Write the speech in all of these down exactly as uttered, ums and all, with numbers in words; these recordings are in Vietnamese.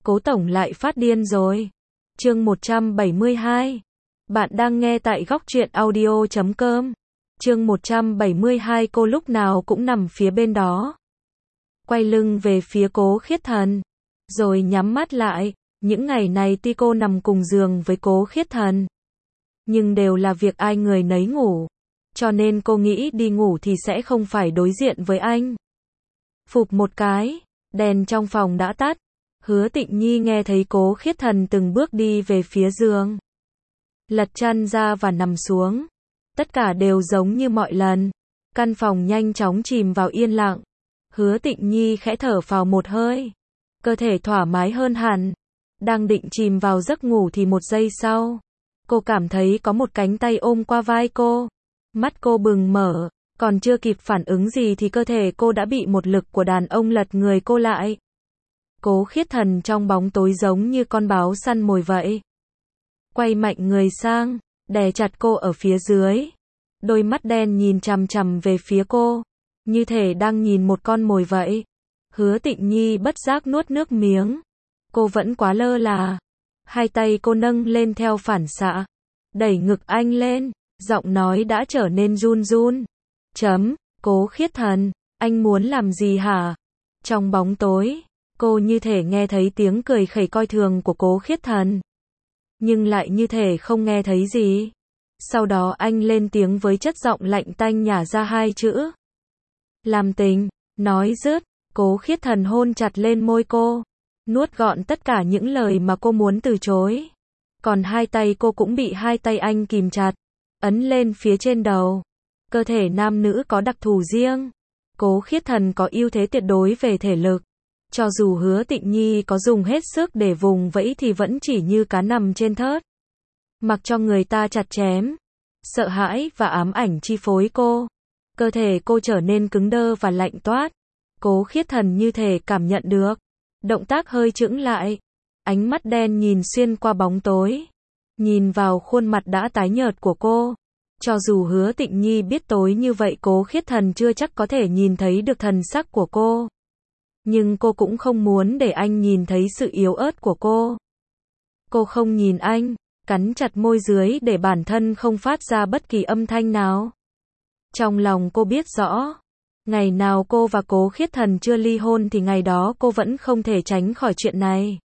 Cố tổng lại phát điên rồi. Chương một trăm bảy mươi hai. Bạn đang nghe tại góc truyện audio chấm com. Chương một trăm bảy mươi hai. Cô lúc nào cũng nằm phía bên đó, quay lưng về phía Cố Khiết Thần, rồi nhắm mắt lại. Những ngày này tuy cô nằm cùng giường với Cố Khiết Thần, nhưng đều là việc ai người nấy ngủ, cho nên cô nghĩ đi ngủ thì sẽ không phải đối diện với anh. Phụp một cái, đèn trong phòng đã tắt. Hứa Tịnh Nhi nghe thấy Cố Khiết Thần từng bước đi về phía giường, lật chăn ra và nằm xuống. Tất cả đều giống như mọi lần. Căn phòng nhanh chóng chìm vào yên lặng. Hứa Tịnh Nhi khẽ thở phào một hơi, cơ thể thoải mái hơn hẳn. Đang định chìm vào giấc ngủ thì một giây sau, cô cảm thấy có một cánh tay ôm qua vai cô. Mắt cô bừng mở, còn chưa kịp phản ứng gì thì cơ thể cô đã bị một lực của đàn ông lật người cô lại. Cố Khiết Thần trong bóng tối giống như con báo săn mồi vậy, quay mạnh người sang, đè chặt cô ở phía dưới. Đôi mắt đen nhìn chằm chằm về phía cô, như thể đang nhìn một con mồi vậy. Hứa Tịnh Nhi bất giác nuốt nước miếng. Cô vẫn quá lơ là. Hai tay cô nâng lên theo phản xạ, đẩy ngực anh lên, giọng nói đã trở nên run run. Chấm, Cố Khiết Thần, anh muốn làm gì hả? Trong bóng tối, cô như thể nghe thấy tiếng cười khẩy coi thường của Cố Khiết Thần, nhưng lại như thể không nghe thấy gì. Sau đó anh lên tiếng với chất giọng lạnh tanh nhả ra hai chữ: làm tình. Nói dứt, Cố Khiết Thần hôn chặt lên môi cô, nuốt gọn tất cả những lời mà cô muốn từ chối. Còn hai tay cô cũng bị hai tay anh kìm chặt, ấn lên phía trên đầu. Cơ thể nam nữ có đặc thù riêng. Cố Khiết Thần có ưu thế tuyệt đối về thể lực. Cho dù Hứa Tịnh Nhi có dùng hết sức để vùng vẫy thì vẫn chỉ như cá nằm trên thớt, mặc cho người ta chặt chém. Sợ hãi và ám ảnh chi phối cô. Cơ thể cô trở nên cứng đơ và lạnh toát. Cố Khiết Thần như thể cảm nhận được. Động tác hơi chững lại. Ánh mắt đen nhìn xuyên qua bóng tối, nhìn vào khuôn mặt đã tái nhợt của cô. Cho dù Hứa Tịnh Nhi biết tối như vậy Cố Khiết Thần chưa chắc có thể nhìn thấy được thần sắc của cô, nhưng cô cũng không muốn để anh nhìn thấy sự yếu ớt của cô. Cô không nhìn anh, cắn chặt môi dưới để bản thân không phát ra bất kỳ âm thanh nào. Trong lòng cô biết rõ, ngày nào cô và Cố Khiết Thần chưa ly hôn thì ngày đó cô vẫn không thể tránh khỏi chuyện này.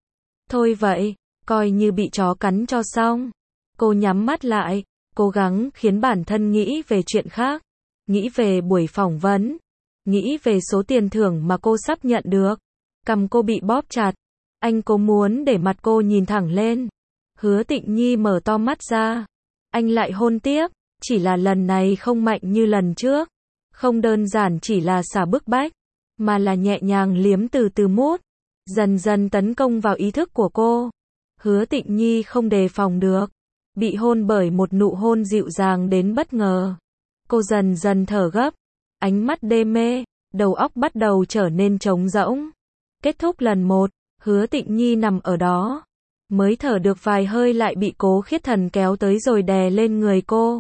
Thôi vậy, coi như bị chó cắn cho xong. Cô nhắm mắt lại, cố gắng khiến bản thân nghĩ về chuyện khác, nghĩ về buổi phỏng vấn, nghĩ về số tiền thưởng mà cô sắp nhận được. Cằm cô bị bóp chặt. Anh cố muốn để mặt cô nhìn thẳng lên. Hứa Tịnh Nhi mở to mắt ra. Anh lại hôn tiếp, chỉ là lần này không mạnh như lần trước. Không đơn giản chỉ là xả bức bách, mà là nhẹ nhàng liếm từ từ mút, dần dần tấn công vào ý thức của cô. Hứa Tịnh Nhi không đề phòng được, bị hôn bởi một nụ hôn dịu dàng đến bất ngờ. Cô dần dần thở gấp, ánh mắt đê mê, đầu óc bắt đầu trở nên trống rỗng. Kết thúc lần một, Hứa Tịnh Nhi nằm ở đó, mới thở được vài hơi lại bị Cố Khiết Thần kéo tới rồi đè lên người cô.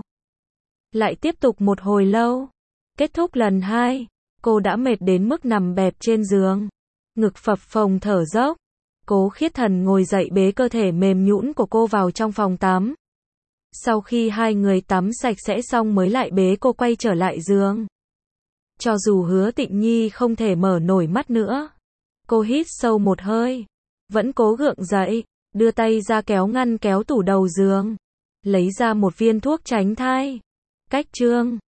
Lại tiếp tục một hồi lâu. Kết thúc lần hai, cô đã mệt đến mức nằm bẹp trên giường, ngực phập phồng thở dốc. Cố Khiết Thần ngồi dậy bế cơ thể mềm nhũn của cô vào trong phòng tắm. Sau khi hai người tắm sạch sẽ xong mới lại bế cô quay trở lại giường. Cho dù Hứa Tịnh Nhi không thể mở nổi mắt nữa, cô hít sâu một hơi, vẫn cố gượng dậy, đưa tay ra kéo ngăn kéo tủ đầu giường, lấy ra một viên thuốc tránh thai. Cách chương